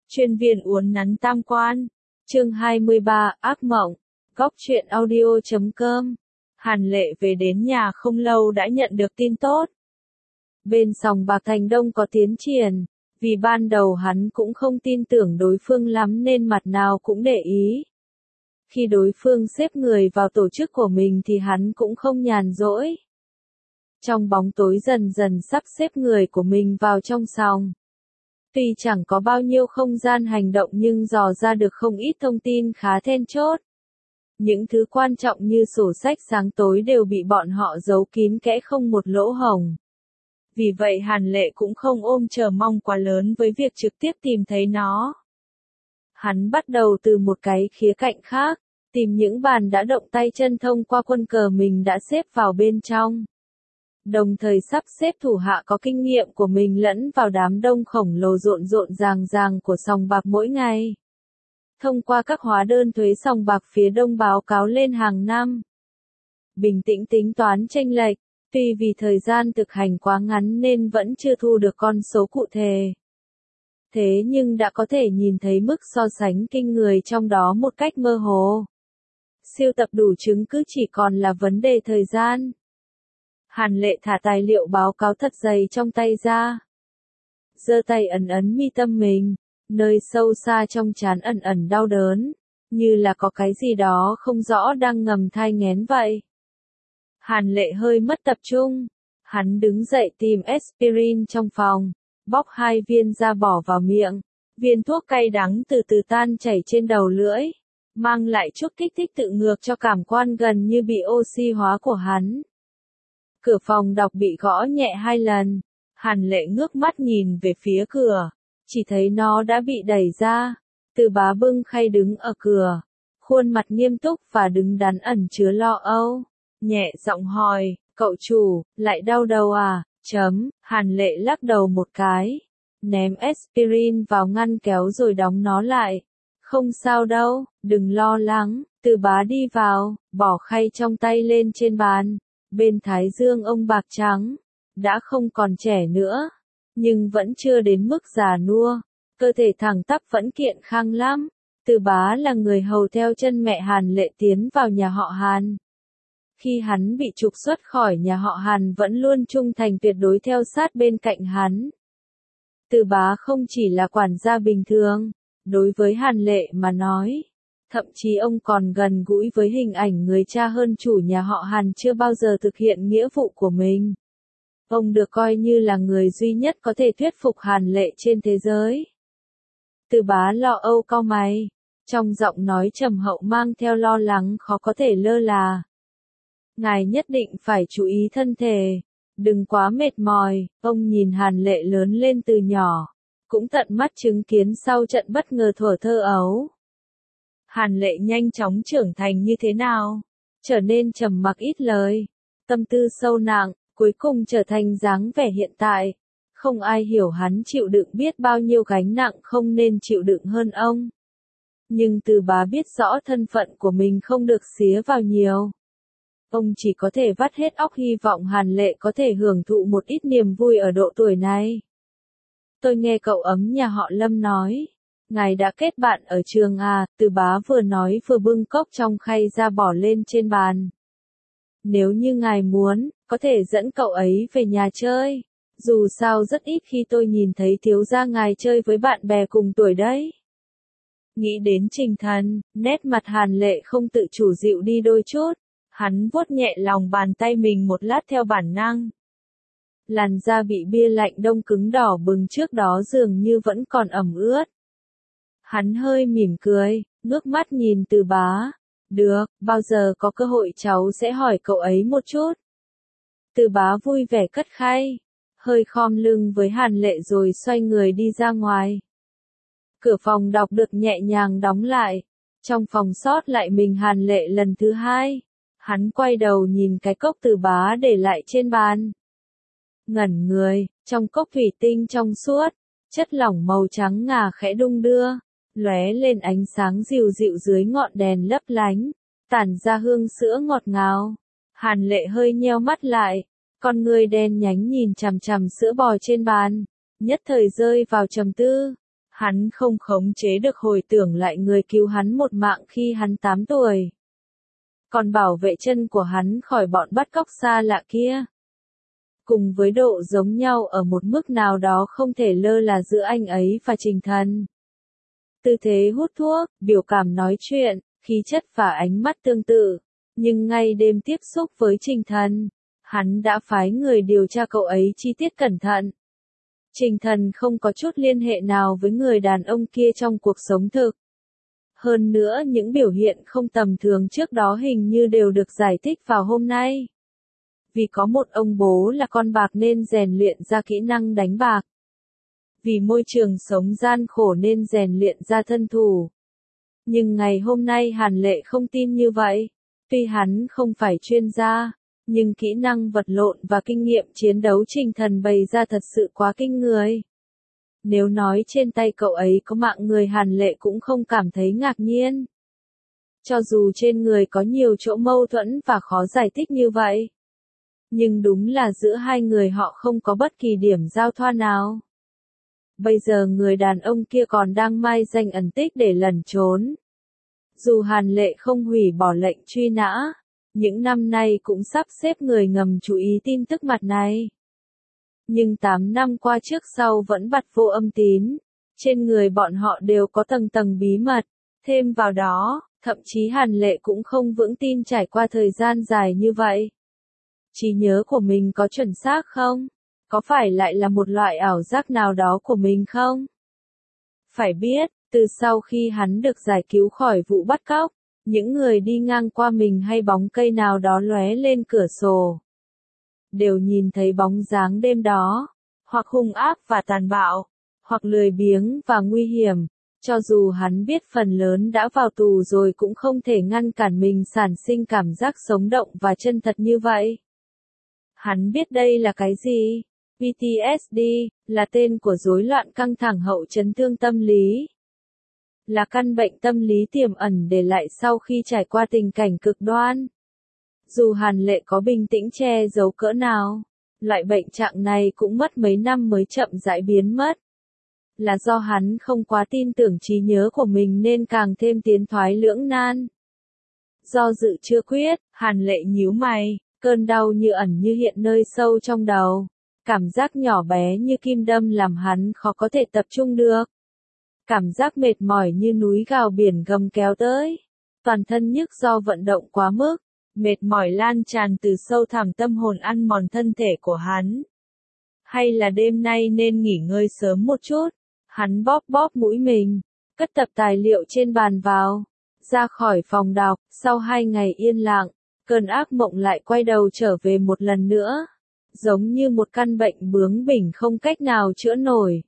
Chuyên viên uốn nắn tam quan. Chương 23, ác mộng. Góc truyện audio.com. Hàn Lệ về đến nhà không lâu đã nhận được tin tốt. Bên sòng bạc Thành Đông có tiến triển, vì ban đầu hắn cũng không tin tưởng đối phương lắm nên mặt nào cũng để ý. Khi đối phương xếp người vào tổ chức của mình thì hắn cũng không nhàn rỗi. Trong bóng tối dần dần sắp xếp người của mình vào trong sòng. Tuy chẳng có bao nhiêu không gian hành động nhưng dò ra được không ít thông tin khá then chốt. Những thứ quan trọng như sổ sách sáng tối đều bị bọn họ giấu kín kẽ không một lỗ hổng. Vì vậy Hàn Lệ cũng không ôm chờ mong quá lớn với việc trực tiếp tìm thấy nó. Hắn bắt đầu từ một cái khía cạnh khác, tìm những bàn đã động tay chân thông qua quân cờ mình đã xếp vào bên trong. Đồng thời sắp xếp thủ hạ có kinh nghiệm của mình lẫn vào đám đông khổng lồ rộn rộn ràng của sòng bạc mỗi ngày. Thông qua các hóa đơn thuế sòng bạc phía đông báo cáo lên hàng năm. Bình tĩnh tính toán chênh lệch, tuy vì thời gian thực hành quá ngắn nên vẫn chưa thu được con số cụ thể. Thế nhưng đã có thể nhìn thấy mức so sánh kinh người trong đó một cách mơ hồ. Siêu tập đủ chứng cứ chỉ còn là vấn đề thời gian. Hàn Lệ thả tài liệu báo cáo thật dày trong tay ra. Giơ tay ấn ấn mi tâm mình, nơi sâu xa trong trán ẩn ẩn đau đớn, như là có cái gì đó không rõ đang ngầm thai nghén vậy. Hàn Lệ hơi mất tập trung, hắn đứng dậy tìm aspirin trong phòng, bóc 2 viên ra bỏ vào miệng, viên thuốc cay đắng từ từ tan chảy trên đầu lưỡi, mang lại chút kích thích tự ngược cho cảm quan gần như bị oxy hóa của hắn. Cửa phòng đọc bị gõ nhẹ 2 lần, Hàn Lệ ngước mắt nhìn về phía cửa, chỉ thấy nó đã bị đẩy ra. Từ Bá bưng khay đứng ở cửa, khuôn mặt nghiêm túc và đứng đắn ẩn chứa lo âu, nhẹ giọng hỏi, cậu chủ, lại đau đầu à? Hàn Lệ lắc đầu một cái, ném aspirin vào ngăn kéo rồi đóng nó lại. Không sao đâu, đừng lo lắng. Từ Bá đi vào, bỏ khay trong tay lên trên bàn. Bên thái dương ông bạc trắng, đã không còn trẻ nữa, nhưng vẫn chưa đến mức già nua, cơ thể thẳng tắp vẫn kiện khang lắm. Từ Bá là người hầu theo chân mẹ Hàn Lệ tiến vào nhà họ Hàn. Khi hắn bị trục xuất khỏi nhà họ Hàn vẫn luôn trung thành tuyệt đối theo sát bên cạnh hắn. Từ Bá không chỉ là quản gia bình thường, đối với Hàn Lệ mà nói. Thậm chí ông còn gần gũi với hình ảnh người cha hơn chủ nhà họ Hàn chưa bao giờ thực hiện nghĩa vụ của mình. Ông được coi như là người duy nhất có thể thuyết phục Hàn Lệ trên thế giới. Từ Bá lo âu cau mày, trong giọng nói trầm hậu mang theo lo lắng khó có thể lơ là. Ngài nhất định phải chú ý thân thể, đừng quá mệt mỏi. Ông nhìn Hàn Lệ lớn lên từ nhỏ, cũng tận mắt chứng kiến sau trận bất ngờ thuở thơ ấu. Hàn Lệ nhanh chóng trưởng thành như thế nào, trở nên trầm mặc ít lời, tâm tư sâu nặng, cuối cùng trở thành dáng vẻ hiện tại. Không ai hiểu hắn chịu đựng biết bao nhiêu gánh nặng không nên chịu đựng hơn ông. Nhưng Từ Bá biết rõ thân phận của mình không được xía vào nhiều. Ông chỉ có thể vắt hết óc hy vọng Hàn Lệ có thể hưởng thụ một ít niềm vui ở độ tuổi này. Tôi nghe cậu ấm nhà họ Lâm nói. Ngài đã kết bạn ở trường à? Từ Bá vừa nói vừa bưng cốc trong khay ra bỏ lên trên bàn. Nếu như ngài muốn, có thể dẫn cậu ấy về nhà chơi. Dù sao rất ít khi tôi nhìn thấy thiếu gia ngài chơi với bạn bè cùng tuổi đấy. Nghĩ đến Trình Thần, nét mặt Hàn Lệ không tự chủ dịu đi đôi chút. Hắn vuốt nhẹ lòng bàn tay mình một lát theo bản năng. Làn da bị bia lạnh đông cứng đỏ bừng trước đó dường như vẫn còn ẩm ướt. Hắn hơi mỉm cười, ngước mắt nhìn Từ Bá. Được, bao giờ có cơ hội cháu sẽ hỏi cậu ấy một chút. Từ Bá vui vẻ cất khay, hơi khom lưng với Hàn Lệ rồi xoay người đi ra ngoài. Cửa phòng đọc được nhẹ nhàng đóng lại. Trong phòng sót lại mình Hàn Lệ lần thứ 2. Hắn quay đầu nhìn cái cốc Từ Bá để lại trên bàn. Ngẩn người, trong cốc thủy tinh trong suốt, chất lỏng màu trắng ngà khẽ đung đưa, lóe lên ánh sáng dịu dịu dưới ngọn đèn lấp lánh, tản ra hương sữa ngọt ngào. Hàn Lệ hơi nheo mắt lại, con người đen nhánh nhìn chằm chằm sữa bò trên bàn, nhất thời rơi vào trầm tư. Hắn không khống chế được hồi tưởng lại người cứu hắn một mạng khi hắn 8 tuổi. Còn bảo vệ chân của hắn khỏi bọn bắt cóc xa lạ kia. Cùng với độ giống nhau ở một mức nào đó không thể lơ là giữa anh ấy và Trình Thần. Tư thế hút thuốc, biểu cảm nói chuyện, khí chất và ánh mắt tương tự. Nhưng ngay đêm tiếp xúc với Trình Thần, hắn đã phái người điều tra cậu ấy chi tiết cẩn thận. Trình Thần không có chút liên hệ nào với người đàn ông kia trong cuộc sống thực. Hơn nữa những biểu hiện không tầm thường trước đó hình như đều được giải thích vào hôm nay. Vì có một ông bố là con bạc nên rèn luyện ra kỹ năng đánh bạc. Vì môi trường sống gian khổ nên rèn luyện ra thân thủ. Nhưng ngày hôm nay Hàn Lệ không tin như vậy. Tuy hắn không phải chuyên gia, nhưng kỹ năng vật lộn và kinh nghiệm chiến đấu Trình Thần bày ra thật sự quá kinh người. Nếu nói trên tay cậu ấy có mạng người Hàn Lệ cũng không cảm thấy ngạc nhiên. Cho dù trên người có nhiều chỗ mâu thuẫn và khó giải thích như vậy. Nhưng đúng là giữa hai người họ không có bất kỳ điểm giao thoa nào. Bây giờ người đàn ông kia còn đang mai danh ẩn tích để lẩn trốn. Dù Hàn Lệ không hủy bỏ lệnh truy nã, những năm nay cũng sắp xếp người ngầm chú ý tin tức mặt này. Nhưng 8 năm qua trước sau vẫn bặt vô âm tín, trên người bọn họ đều có tầng tầng bí mật, thêm vào đó, thậm chí Hàn Lệ cũng không vững tin trải qua thời gian dài như vậy. Trí nhớ của mình có chuẩn xác không? Có phải lại là một loại ảo giác nào đó của mình không? Phải biết, từ sau khi hắn được giải cứu khỏi vụ bắt cóc, những người đi ngang qua mình hay bóng cây nào đó lóe lên cửa sổ. Đều nhìn thấy bóng dáng đêm đó, hoặc hung ác và tàn bạo, hoặc lười biếng và nguy hiểm. Cho dù hắn biết phần lớn đã vào tù rồi cũng không thể ngăn cản mình sản sinh cảm giác sống động và chân thật như vậy. Hắn biết đây là cái gì? PTSD, là tên của rối loạn căng thẳng hậu chấn thương tâm lý. Là căn bệnh tâm lý tiềm ẩn để lại sau khi trải qua tình cảnh cực đoan. Dù Hàn Lệ có bình tĩnh che giấu cỡ nào, loại bệnh trạng này cũng mất mấy năm mới chậm rãi biến mất. Là do hắn không quá tin tưởng trí nhớ của mình nên càng thêm tiến thoái lưỡng nan. Do dự chưa quyết, Hàn Lệ nhíu mày, cơn đau như ẩn như hiện nơi sâu trong đầu. Cảm giác nhỏ bé như kim đâm làm hắn khó có thể tập trung được. Cảm giác mệt mỏi như núi gào biển gầm kéo tới. Toàn thân nhức do vận động quá mức. Mệt mỏi lan tràn từ sâu thẳm tâm hồn ăn mòn thân thể của hắn. Hay là đêm nay nên nghỉ ngơi sớm một chút. Hắn bóp bóp mũi mình, cất tập tài liệu trên bàn vào, ra khỏi phòng đọc. Sau 2 ngày yên lặng, cơn ác mộng lại quay đầu trở về một lần nữa. Giống như một căn bệnh bướng bỉnh không cách nào chữa nổi.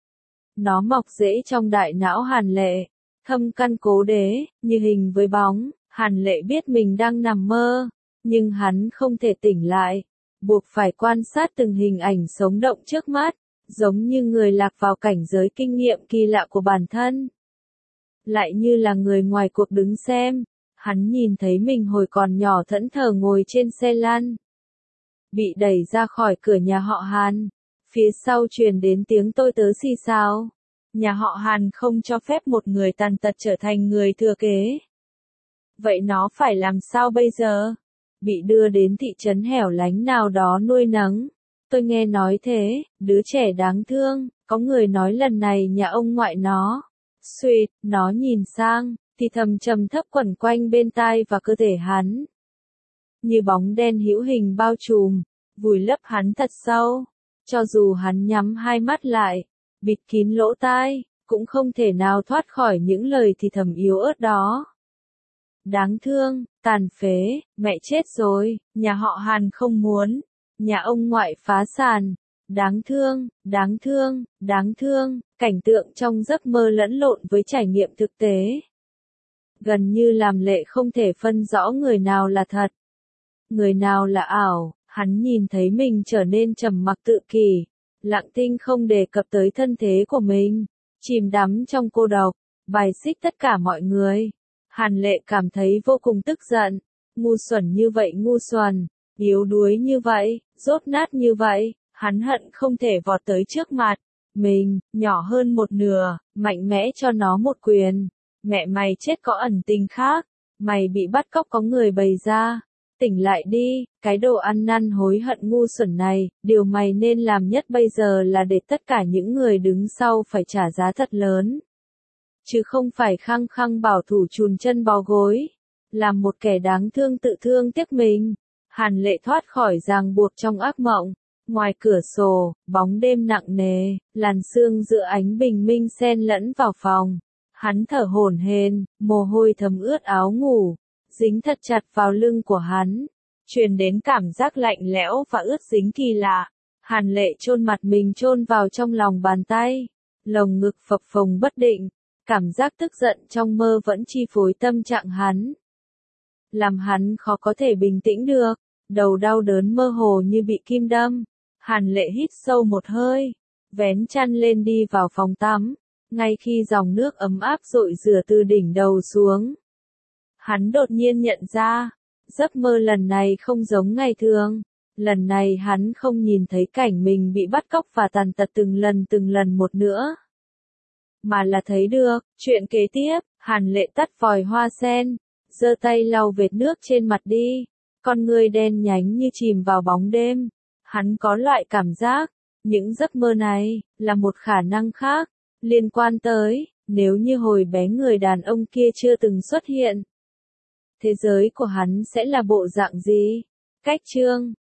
Nó mọc rễ trong đại não Hàn Lệ, thâm căn cố đế, như hình với bóng. Hàn Lệ biết mình đang nằm mơ, nhưng hắn không thể tỉnh lại, buộc phải quan sát từng hình ảnh sống động trước mắt, giống như người lạc vào cảnh giới kinh nghiệm kỳ lạ của bản thân. Lại như là người ngoài cuộc đứng xem, hắn nhìn thấy mình hồi còn nhỏ thẫn thờ ngồi trên xe lăn. Bị đẩy ra khỏi cửa nhà họ Hàn, phía sau truyền đến tiếng tôi tớ xì xào. Nhà họ Hàn không cho phép một người tàn tật trở thành người thừa kế. Vậy nó phải làm sao bây giờ? Bị đưa đến thị trấn hẻo lánh nào đó nuôi nấng. Tôi nghe nói thế, đứa trẻ đáng thương, có người nói lần này nhà ông ngoại nó. Suýt, nó nhìn sang, thì thầm trầm thấp quẩn quanh bên tai và cơ thể hắn. Như bóng đen hữu hình bao trùm, vùi lấp hắn thật sâu. Cho dù hắn nhắm hai mắt lại, bịt kín lỗ tai, cũng không thể nào thoát khỏi những lời thì thầm yếu ớt đó. Đáng thương, tàn phế, mẹ chết rồi, nhà họ Hàn không muốn, nhà ông ngoại phá sản. Đáng thương, đáng thương, đáng thương, cảnh tượng trong giấc mơ lẫn lộn với trải nghiệm thực tế. Gần như làm Lệ không thể phân rõ người nào là thật, người nào là ảo. Hắn nhìn thấy mình trở nên trầm mặc tự kỷ, lặng thinh không đề cập tới thân thế của mình, chìm đắm trong cô độc, bài xích tất cả mọi người. Hàn Lệ cảm thấy vô cùng tức giận, ngu xuẩn như vậy, ngu xuẩn, yếu đuối như vậy, dốt nát như vậy, hắn hận không thể vọt tới trước mặt, Mình, nhỏ hơn một nửa, mạnh mẽ cho nó một quyền. Mẹ mày chết có ẩn tình khác. Mày bị bắt cóc có người bày ra. Tỉnh lại đi, cái đồ ăn năn hối hận ngu xuẩn này, điều mày nên làm nhất bây giờ là để tất cả những người đứng sau phải trả giá thật lớn. Chứ không phải khăng khăng bảo thủ chùn chân bó gối. Làm một kẻ đáng thương tự thương tiếc mình. Hàn Lệ thoát khỏi ràng buộc trong ác mộng. Ngoài cửa sổ, bóng đêm nặng nề, làn sương giữa ánh bình minh xen lẫn vào phòng. Hắn thở hổn hển, mồ hôi thấm ướt áo ngủ, dính thật chặt vào lưng của hắn, truyền đến cảm giác lạnh lẽo và ướt dính kỳ lạ. Hàn Lệ chôn mặt mình chôn vào trong lòng bàn tay, lồng ngực phập phồng bất định, cảm giác tức giận trong mơ vẫn chi phối tâm trạng hắn, làm hắn khó có thể bình tĩnh được, đầu đau đớn mơ hồ như bị kim đâm. Hàn Lệ hít sâu một hơi, vén chăn lên đi vào phòng tắm, ngay khi dòng nước ấm áp dội rửa từ đỉnh đầu xuống. Hắn đột nhiên nhận ra, giấc mơ lần này không giống ngày thường. Lần này hắn không nhìn thấy cảnh mình bị bắt cóc và tàn tật từng lần một nữa. Mà là thấy được, chuyện kế tiếp, Hàn Lệ tắt vòi hoa sen, giơ tay lau vệt nước trên mặt đi, con người đen nhánh như chìm vào bóng đêm. Hắn có loại cảm giác, những giấc mơ này, là một khả năng khác, liên quan tới, nếu như hồi bé người đàn ông kia chưa từng xuất hiện. Thế giới của hắn sẽ là bộ dạng gì? Cách chương